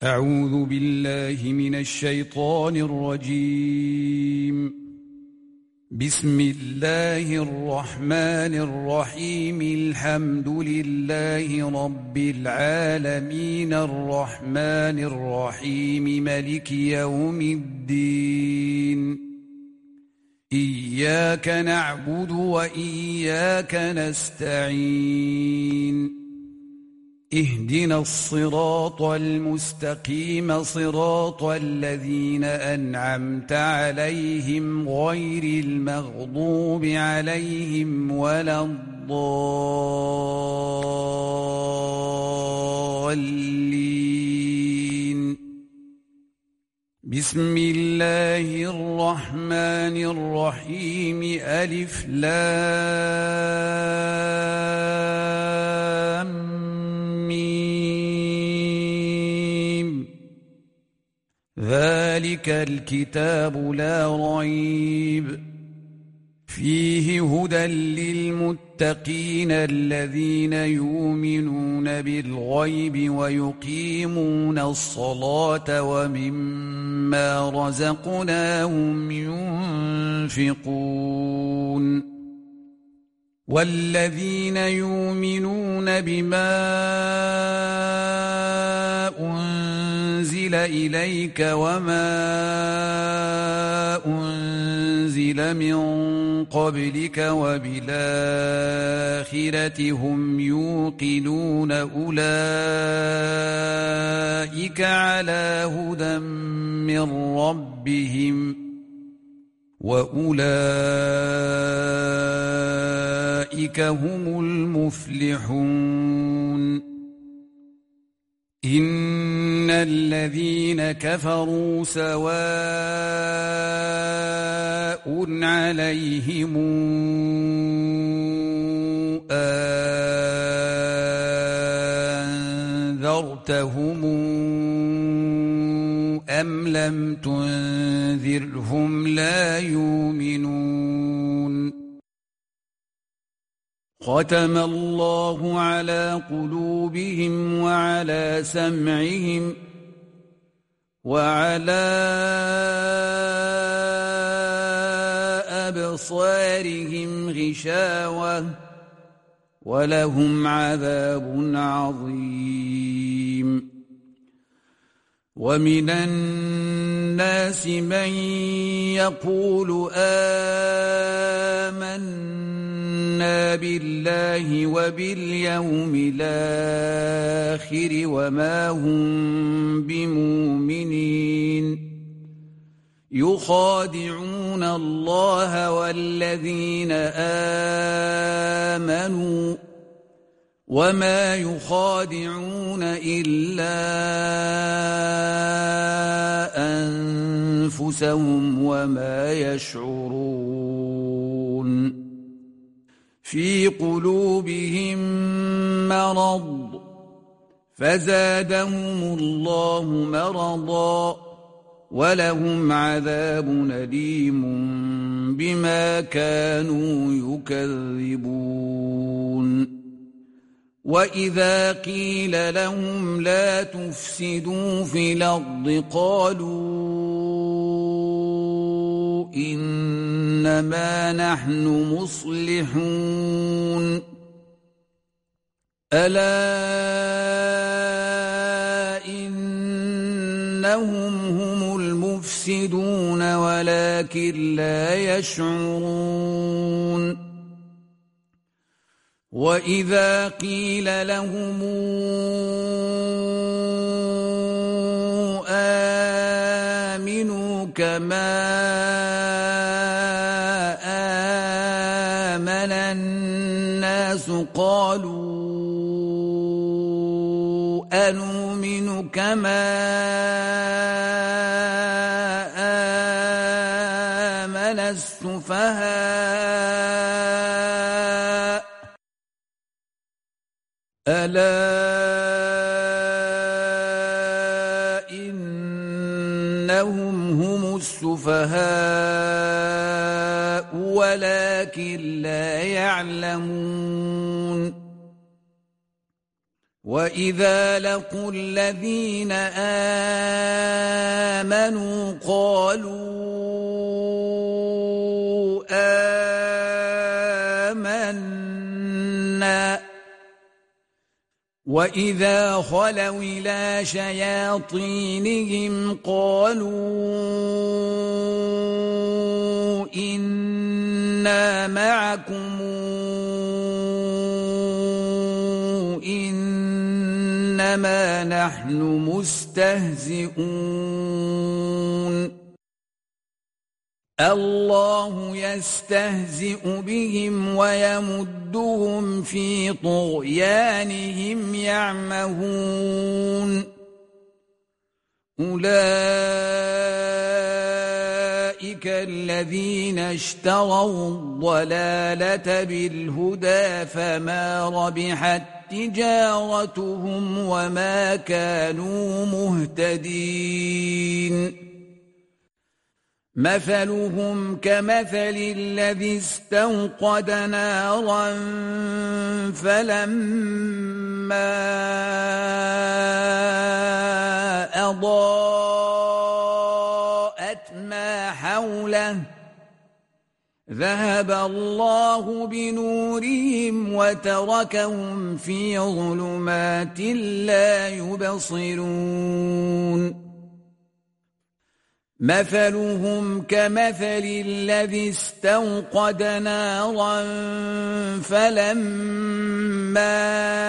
أعوذ بالله من الشيطان الرجيم. بسم الله الرحمن الرحيم. الحمد لله رب العالمين الرحمن الرحيم مالك يوم الدين. إياك نعبد وإياك نستعين. اهدنا الصراط المستقيم صراط الذين أنعمت عليهم غير المغضوب عليهم ولا الضالين. بسم الله الرحمن الرحيم. ألف لام ميم. ذلك الكتاب لا ريب فيه هدى للمتقين الذين يؤمنون بالغيب ويقيمون الصلاة ومما رزقناهم ينفقون. والذين يؤمنون بما أنزل إليك وما أنزل من قبلك وبالآخرة هم يوقنون أولئك على هدى من ربهم وأولئك هم المفلحون. إن الذين كفروا سواء عليهم أنذرتهم أم لم تنذرهم لا يؤمنون. ختم الله على قلوبهم وعلى سمعهم وعلى أبصارهم غشاوة ولهم عذاب عظيم. ومن الناس من يقول آمنا بالله وباليوم الآخر وما هم بمؤمنين. يخادعون الله والذين آمنوا وما يخادعون إلا أنفسهم وما يشعرون. في قلوبهم مرض فزادهم الله مرضا ولهم عذاب أليم بما كانوا يكذبون. وإذا قيل لهم لا تفسدوا في الأرض قالوا إنما نحن مصلحون. ألا إنهم هم المفسدون ولكن لا يشعرون. وإذا قيل لهم آمنوا كما آمن الناس قالوا أنؤمن كما آمن السفهاء. ألا إنهم هم السفهاء ولكن لا يعلمون. وإذا لقوا الذين آمنوا قالوا آمنا وإذا خلوا إلى شياطينهم قالوا إنا معكم إنما نحن مستهزئون الله يستهزئ بهم ويمدهم في طغيانهم يعمهون أولئك الذين اشتروا الضلالة بالهدى فما ربحت تجارتهم وما كانوا مهتدين مثلهم كمثل الذي استوقد نارا فلما أضاءت ما حوله ذهب الله بنورهم وتركهم في ظلمات لا يبصرون مثلهم كمثل الذي استوقد نارا فلما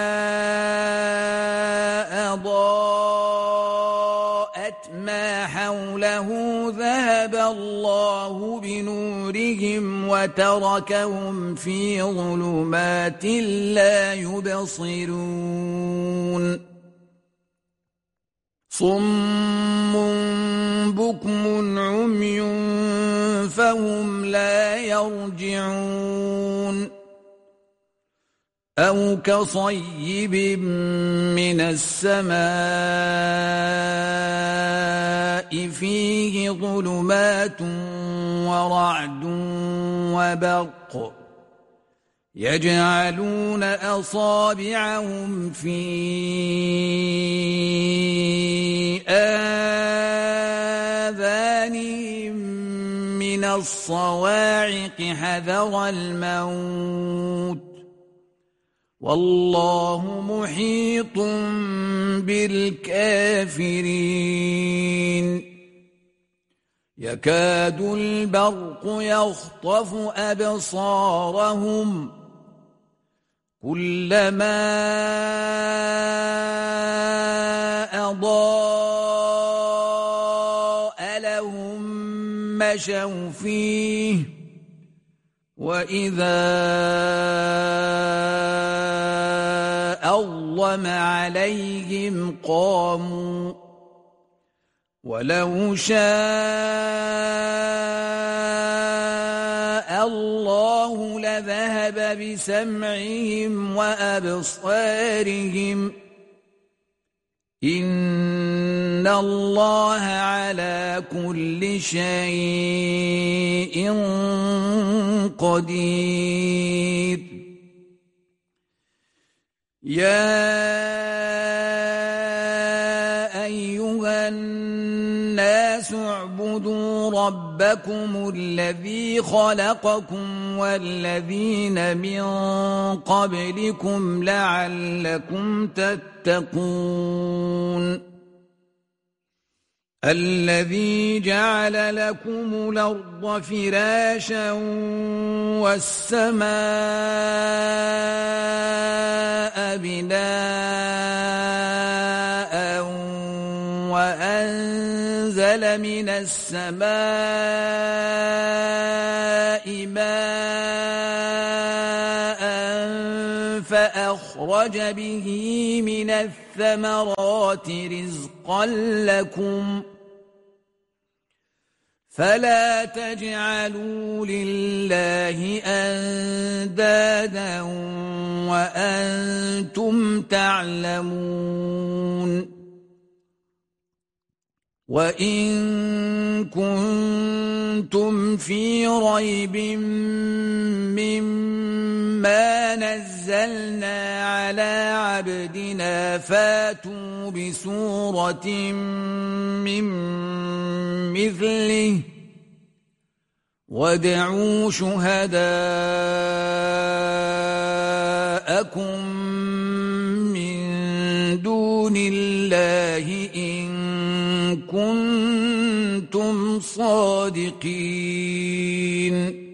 أضاءت ما حوله ذهب الله بنورهم وتركهم في ظلمات لا يبصرون صم بكم عمي فهم لا يرجعون أو كصيب من السماء فيه ظلمات ورعد وبرق يجعلون أصابعهم في آذانهم من الصواعق حذر الموت والله محيط بالكافرين يكاد البرق يخطف أبصارهم كلما أضاء لهم مشوا فيه وإذا أظلم عليهم قاموا ولو شاء الله لذهب بسمعهم وأبصارهم إن الله على كل شيء قدير يا أيها الناس اعبدوا ربكم الذي خلقكم والذين من قبلكم لعلكم تتقون الذي جعل لكم الأرض فراشا والسماء بناء وأنزل من السماء ماء فأخرج به من الثمرات رزقا لكم فلا تجعلوا لله أندادا وأنتم تعلمون وإن كنتم في ريب مما نزلنا أنزلنا على عبدنا فاتوا بسورة من مثله وادعوا شهداءكم من دون الله إن كنتم صادقين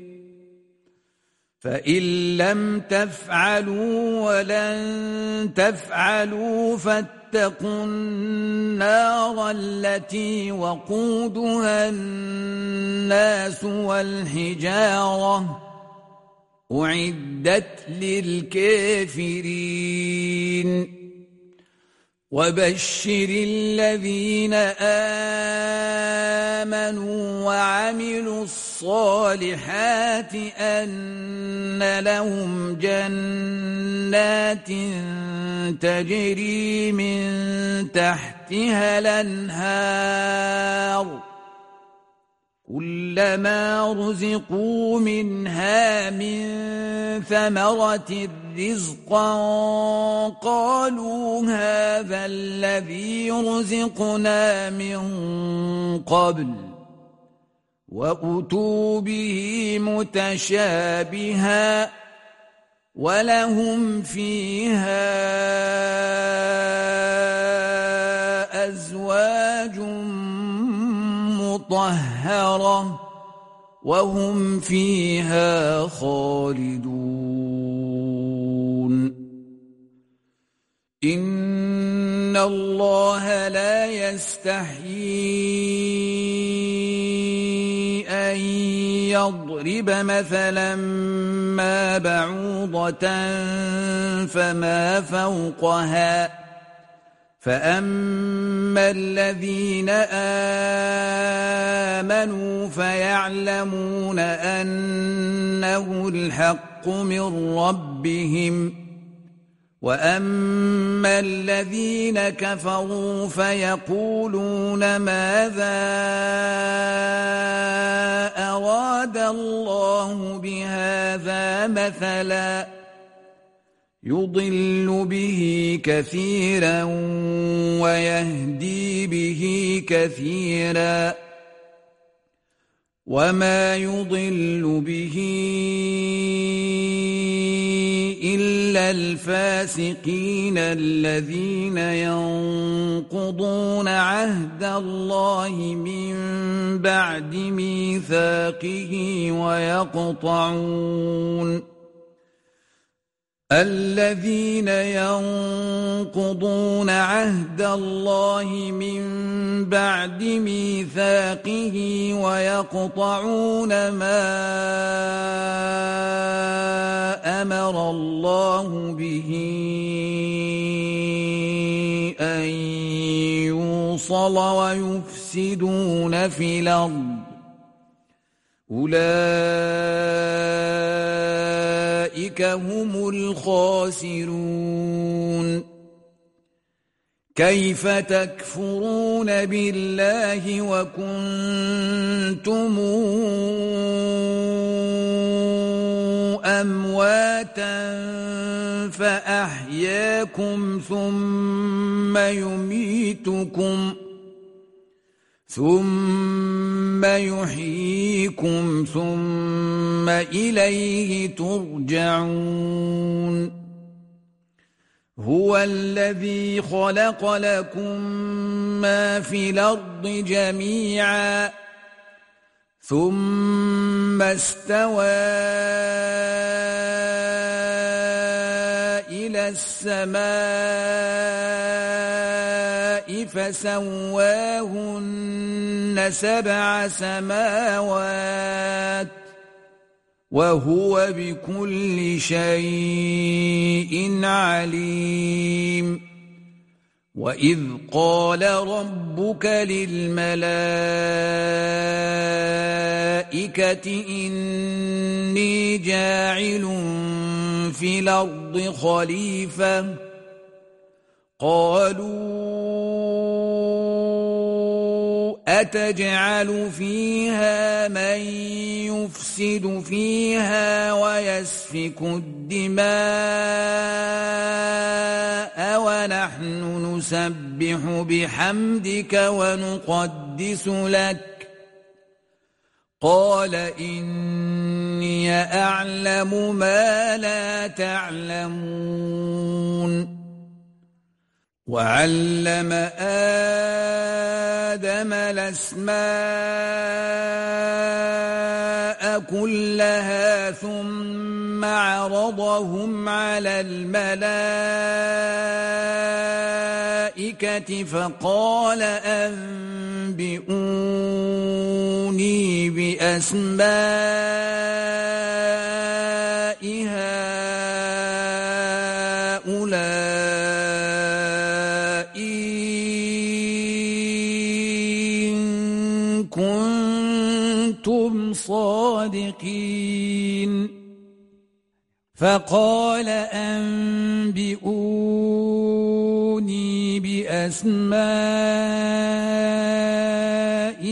فإن لم تفعلوا ولن تفعلوا فاتقوا النار التي وقودها الناس والحجارة أعدت للكافرين وبشر الذين آمنوا وعملوا الصالحات أن لهم جنات تجري من تحتها الأنهار كلما رزقوا منها من ثمرة رزقا قالوا هذا الذي رزقنا من قبل وأتوا به متشابها ولهم فيها أزواج مطهرة وهم فيها خالدون إن الله لا يستحيي أن يضرب مثلا ما بعوضة فما فوقها فأما الذين آمنوا فيعلمون أنه الحق من ربهم وأما الذين كفروا فيقولون ماذا أراد الله بهذا مثلا يضل به كثيرا ويهدي به كثيرا وما يضل به إلا الفاسقين الذين ينقضون عهد الله من بعد ميثاقه الذين ينقضون عهد الله من بعد ميثاقه ويقطعون ما أمر الله به أن يوصل ويفسدون في الأرض أولئك هم الخاسرون كيف تكفرون بالله وكنتم أمواتا فأحياكم ثم يميتكم ثم يحييكم ثم إليه ترجعون هو الذي خلق لكم ما في الأرض جميعا ثم استوى إلى السماء فسواهن 7 سماوات وهو بكل شيء عليم وإذ قال ربك للملائكة إني جاعل في الأرض خليفة قالوا أتجعل فيها من يفسد فيها ويسفك الدماء ونحن نسبح بحمدك ونقدس لك قال إني أعلم ما لا تعلمون وعلم آدم الأسماء كلها ثم عرضهم على الملائكة فقال أنبئوني بأسماء هؤلاء إن كنتم صادقين فقال أنبئوني بأسماء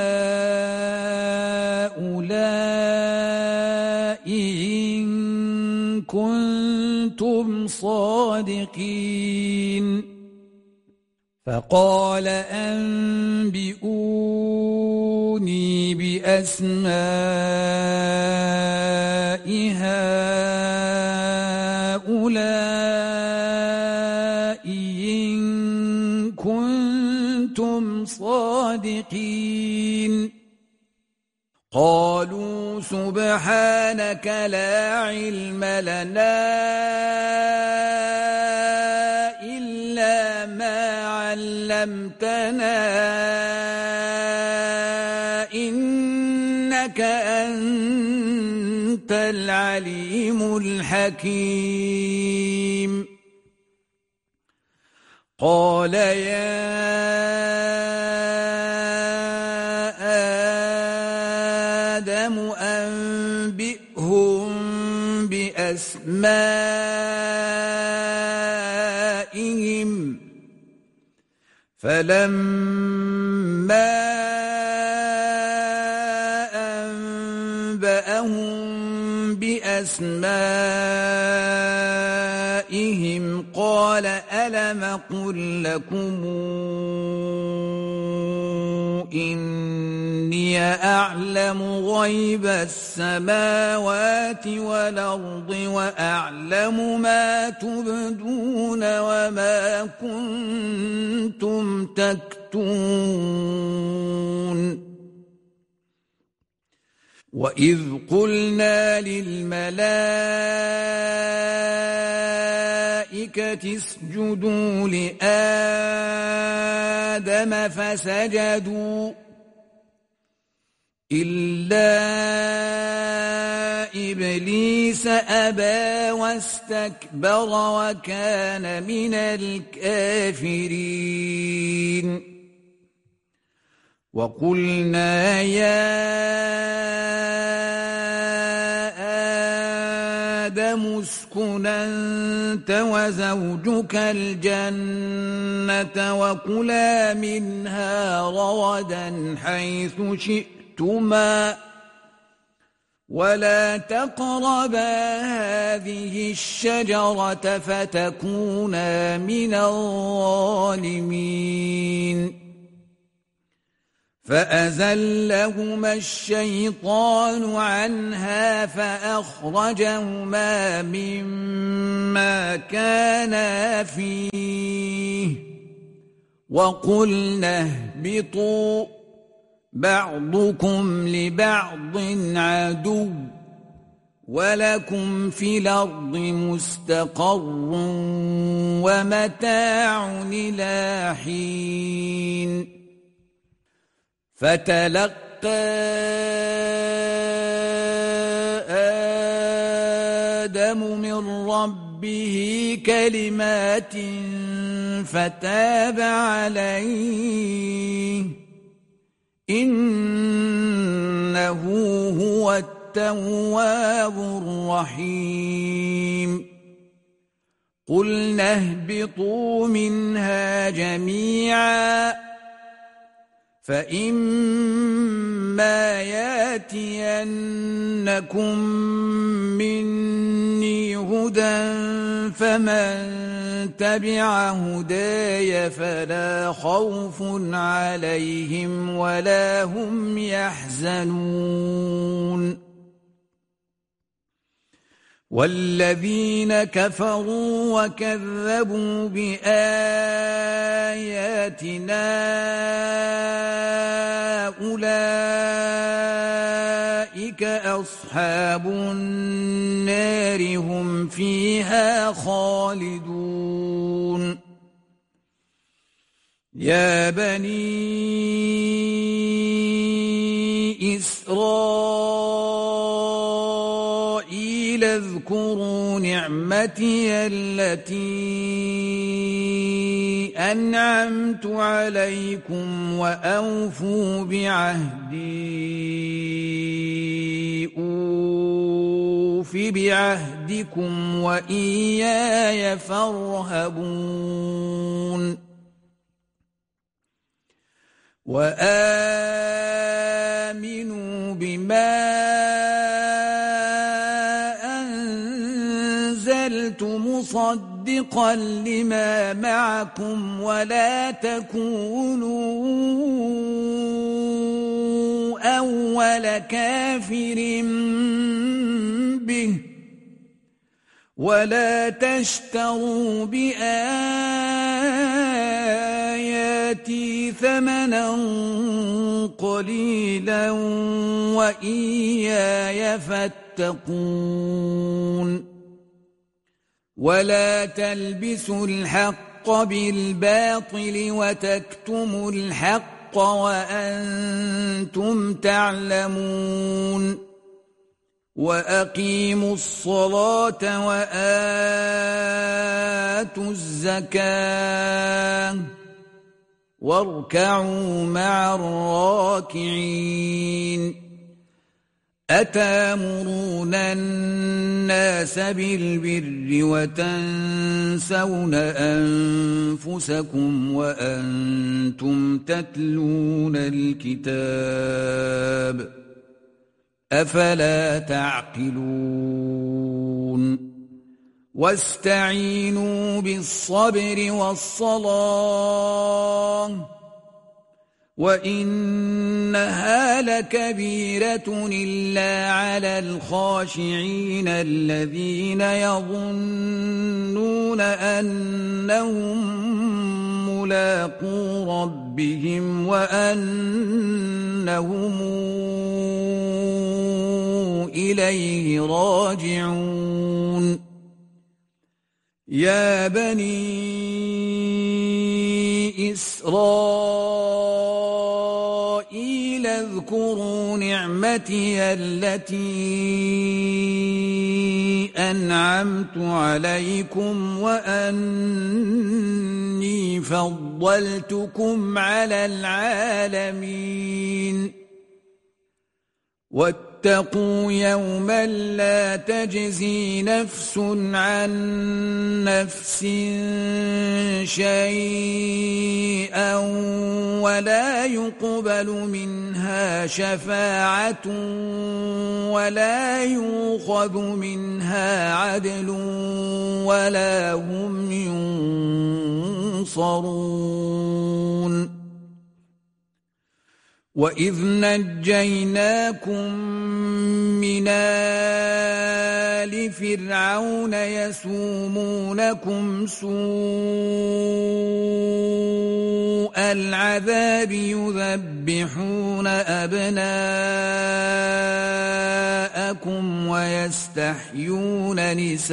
هؤلاء إن كنتم صادقين فقال أنبئوني بأسماء هؤلاء إن كنتم صادقين قالوا سبحانك لا علم لنا إلا ما علمتنا إنك أنت العليم الحكيم قال يا آدم أنبئهم بأسمائهم فلما أنبأهم بأسمائهم قال ألم أقل لكم إني أعلم غيب السماوات والأرض وأعلم ما تبدون وما كنتم تكتمون وإذ قلنا للملائكة اسجدوا لآدم فسجدوا إلا إبليس أبى واستكبر وكان من الكافرين وقلنا يا آدم اسكن أنت وزوجك الجنة وكلا منها رغدا حيث شئتما ولا تقربا هذه الشجرة فتكونا من الظالمين فأزلهما الشيطان عنها فأخرجهما مما كانا فيه وقلنا اهبطوا بعضكم لبعض عدو ولكم في الأرض مستقر ومتاع إلى حين فتلقى آدم من ربه كلمات فتاب عليه إنه هو التواب الرحيم قلنا اهبطوا منها جميعا فإما ياتينكم مني هدى فمن تبع هداي فلا خوف عليهم ولا هم يحزنون والذين كفروا وكذبوا بآياتنا أولئك أصحاب النار هم فيها خالدون يا بني إسرائيل اذكروا نعمتي التي أنعمت عليكم وأوفوا بعهدي أوف بعهدكم وإياي فارهبون وآمنوا بما أنزلت مصدقا لما معكم ولا تكونوا أول كافر به ولا تشتروا بآياتي ثمنا قليلا وإياي فاتقون ولا تلبسوا الحق بالباطل وتكتموا الحق وأنتم تعلمون وأقيموا الصلاة وآتوا الزكاة واركعوا مع الراكعين أتامرون الناس بالبر وتنسون أنفسكم وأنتم تتلون الكتاب أفلا تعقلون واستعينوا بالصبر والصلاة وإنها لكبيرة إلا على الخاشعين الذين يظنون أنهم ملاقو ربهم وأنهم إليه راجعون يا بني إسرائيل اذكروا نعمتي التي أنعمت عليكم وأني فضلتكم على العالمين واتقوا يوما لا تجزي نفس عن نفس شيئا ولا يقبل منها شفاعة ولا يؤخذ منها عدل ولا هم ينصرون وإذ نجيناكم من آل فرعون يسومونكم سوء العذاب يذبحون أبناءكم ويستحيون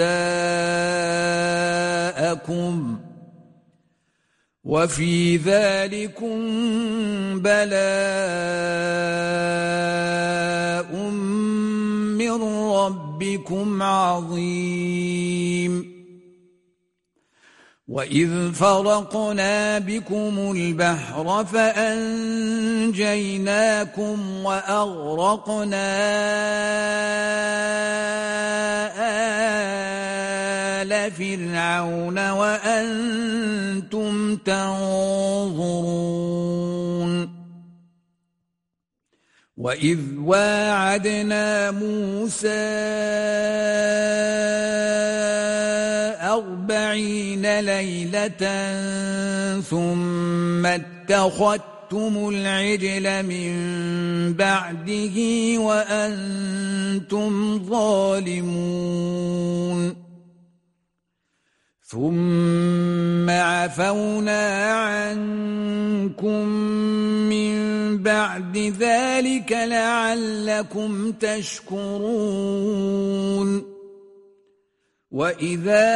نساءكم وفي ذلكم بلاء من ربكم عظيم وإذ فرقنا بكم البحر فأنجيناكم وأغرقنا آل فرعون وأنتم تنظرون وَإِذْ وَاعَدْنَا مُوسَىٰ 40 ليلة ثُمَّ اتَّخَذْتُمُ الْعِجْلَ مِن بَعْدِهِ وَأَنْتُمْ ظَالِمُونَ ثُمَّ عَفَوْنَا عَنكُم مِّن بَعْدِ ذَلِكَ لَعَلَّكُمْ تَشْكُرُونَ وَإِذَا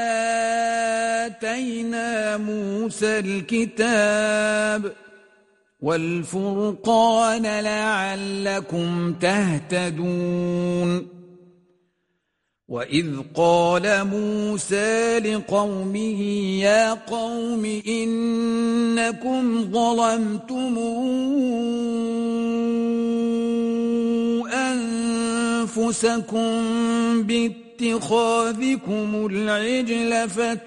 آتَيْنَا مُوسَى الْكِتَابَ وَالْفُرْقَانَ لَعَلَّكُمْ تَهْتَدُونَ وَإِذْ قَالَ مُوسَىٰ لِقَوْمِهِ يَا قَوْمِ إِنَّكُمْ ظَلَمْتُمْ أَنفُسَكُمْ بِاتِّخَاذِكُمُ الْعِجْلَ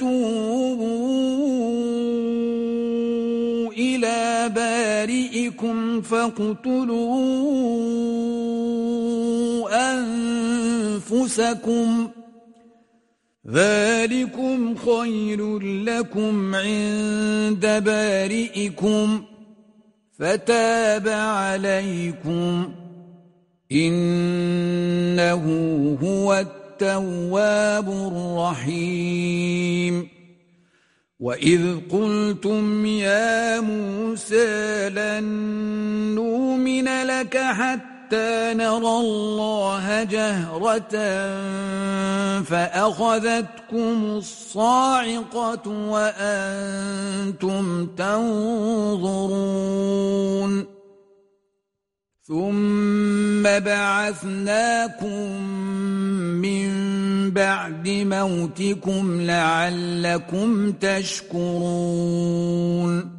فَتُوبُوا إِلَىٰ بَارِئِكُمْ فَاقْتُلُوا أنفسكم ذلكم خير لكم عند بارئكم فتاب عليكم إنه هو التواب الرحيم وإذ قلتم يا موسى لن نؤمن لك حتى نرى الله جهرة فأخذتكم الصاعقة وأنتم تنظرون ثم بعثناكم من بعد موتكم لعلكم تشكرون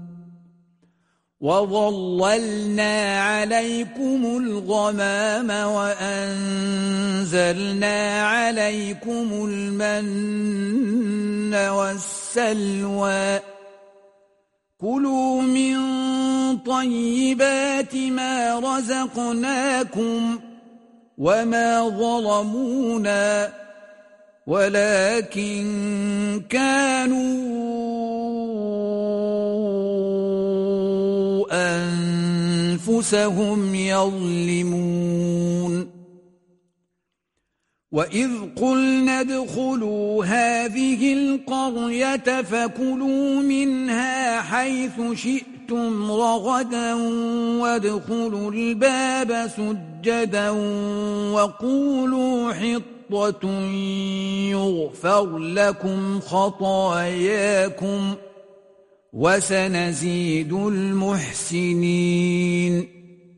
وظللنا عليكم الغمام وأنزلنا عليكم المن والسلوى كلوا من طيبات ما رزقناكم وما ظلمونا ولكن كانوا أنفسهم يظلمون وإذ قلنا ادخلوا هذه القرية فكلوا منها حيث شئتم رغدا وادخلوا الباب سجدا وقولوا حطة يغفر لكم خطاياكم وسنزيد المحسنين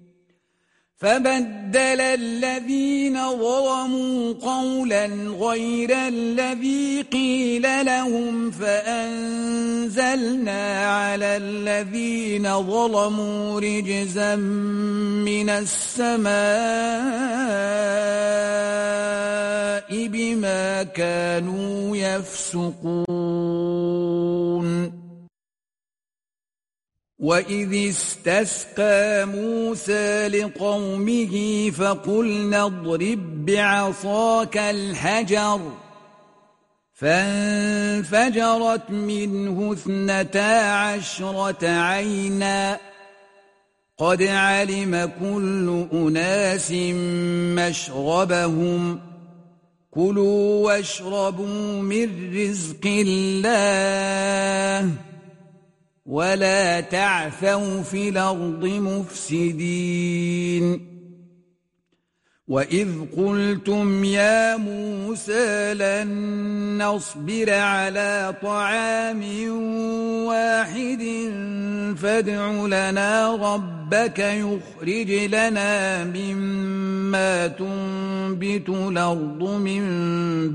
فبدل الذين ظلموا قولا غير الذي قيل لهم فأنزلنا على الذين ظلموا رجزا من السماء بما كانوا يفسقون وَإِذِ اسْتَسْقَى مُوسَى لِقَوْمِهِ فَقُلْنَا اضْرِب بِّعَصَاكَ الْحَجَرَ فَانفَجَرَتْ مِنْهُ 12 عَيْنًا قَدْ عَلِمَ كُلُّ أُنَاسٍ مَّشْرَبَهُمْ كُلُوا وَاشْرَبُوا مِن رِّزْقِ اللَّهِ ولا تعثوا في الأرض مفسدين وإذ قلتم يا موسى لن نصبر على طعام واحد فادع لنا ربك يخرج لنا مما تنبت الأرض من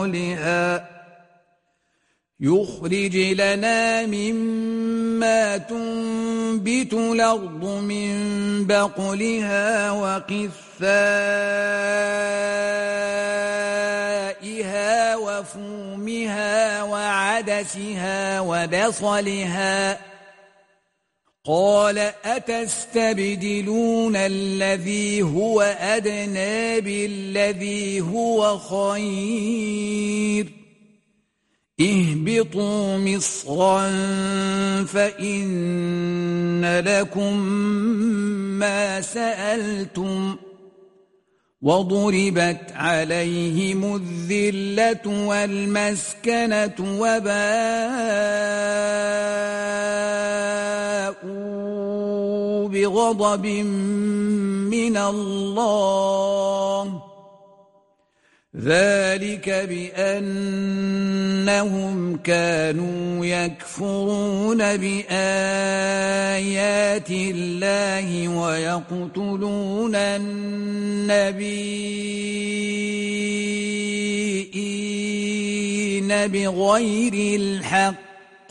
بقلها وقثائها وفومها وعدسها وبصلها قال أتستبدلون الذي هو أدنى بالذي هو خير اهبطوا مصرا فإن لكم ما سألتم وضربت عليهم الذلة والمسكنة وباءوا بغضب من الله ذلك بأنهم كانوا يكفرون بآيات الله ويقتلون النبيين بغير الحق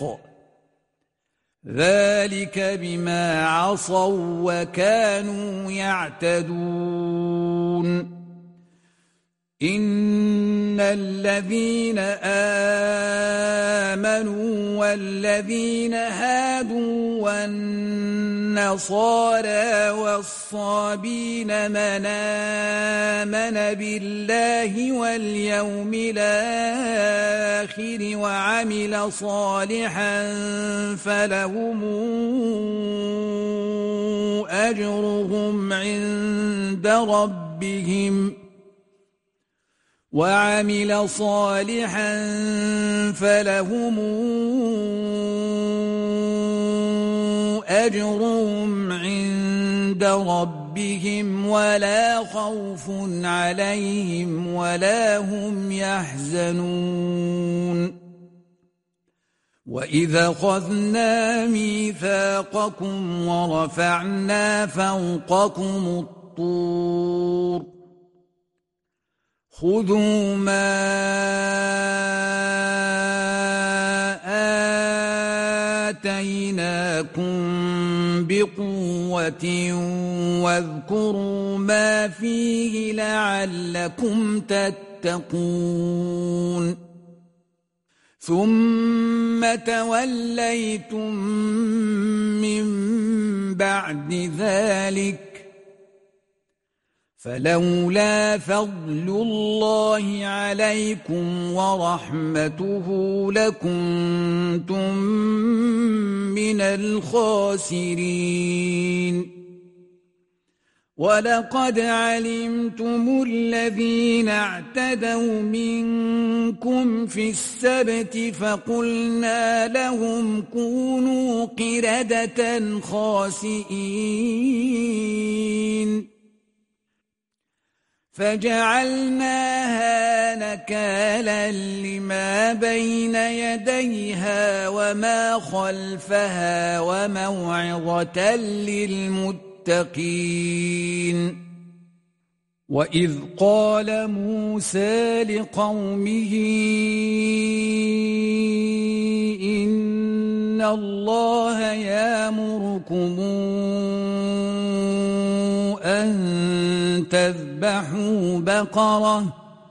ذلك بما عصوا وكانوا يعتدون إن الذين آمنوا والذين هادوا والنصارى والصابين من آمن بالله واليوم الآخر وعمل صالحا فلهم أجرهم عند ربهم وعمل صالحا فلهم أجرهم عند ربهم ولا خوف عليهم ولا هم يحزنون وإذا أخذنا ميثاقكم ورفعنا فوقكم الطور خذوا ما آتيناكم بقوة واذكروا ما فيه لعلكم تتقون ثم توليتم من بعد ذلك فلولا فضل الله عليكم ورحمته لكنتم من الخاسرين ولقد علمتم الذين اعتدوا منكم في السبت فقلنا لهم كونوا قردة خاسئين فجعلناها نكالا لما بين يديها وما خلفها وموعظة للمتقين وإذ قال موسى لقومه إن الله يأمركم أن تذبحوا بقرة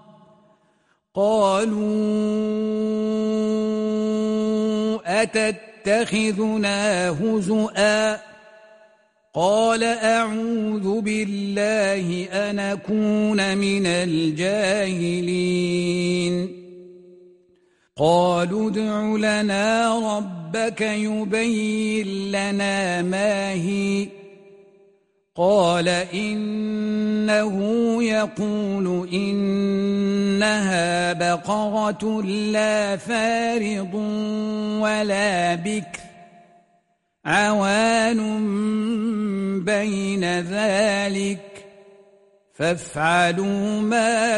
قالوا أتتخذنا هزؤا قال أعوذ بالله أن أكون من الجاهلين قالوا ادع لنا ربك يبين لنا ما هي قال إنه يقول إنها بقرة لا فارض ولا بكر عوان بين ذلك فافعلوا ما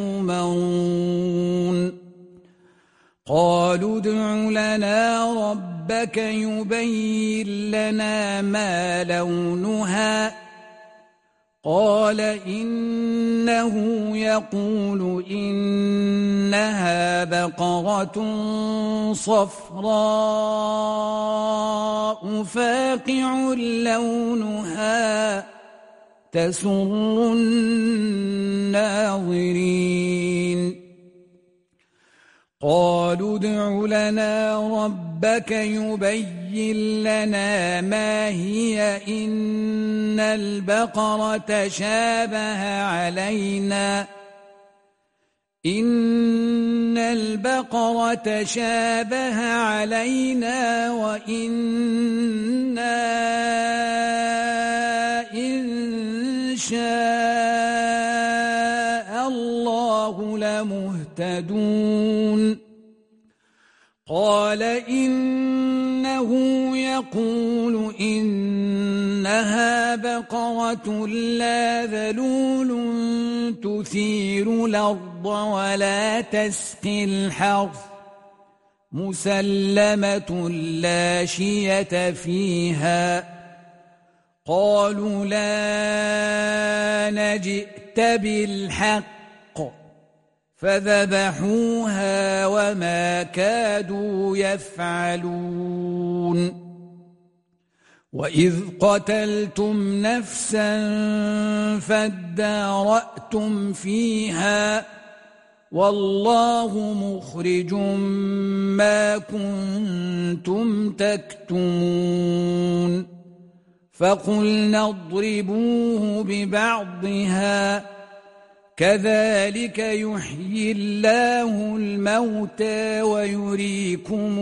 تؤمرون قالوا ادع لنا ربك يبين لنا ما لونها قال إنه يقول إنها بقرة صفراء فاقع لونها تسر الناظرين قالوا ادع لنا ربك ربك يبين لنا ما هي إن البقرة شابه علينا وإنا إن شاء الله لمهتدون قال إنه يقول إنها بقرة لا ذلول تثير الأرض ولا تسقي الحرث مسلمة لا شية فيها قالوا لا نجئت بالحق فذبحوها وما كادوا يفعلون وإذ قتلتم نفسا فادارأتم فيها والله مخرج ما كنتم تكتمون فقلنا اضربوه ببعضها كذلك يحيي الله الموتى ويريكم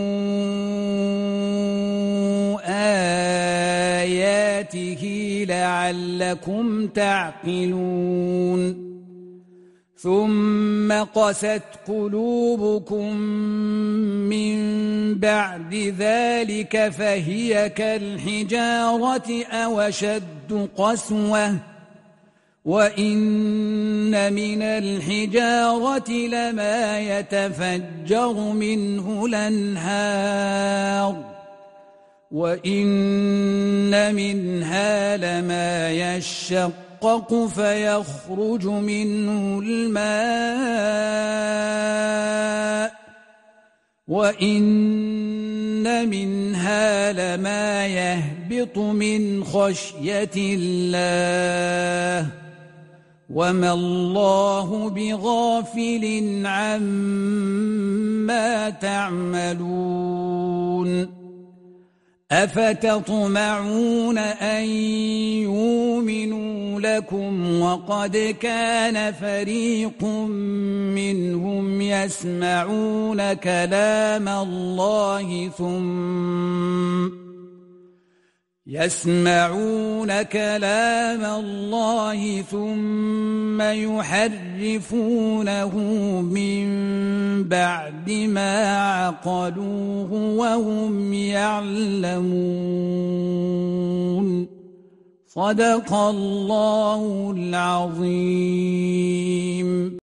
آياته لعلكم تعقلون ثم قست قلوبكم من بعد ذلك فهي كالحجارة أو أشد قسوة وإن من الحجارة لما يتفجر منه الأنهار وإن منها لما يشقق فيخرج منه الماء وإن منها لما يهبط من خشية الله وما الله بغافل عما تعملون أفتطمعون أن يؤمنوا لكم وقد كان فريق منهم يسمعون كلام الله ثم يحرفونه من بعد ما عقلوه وهم يعلمون صدق الله العظيم.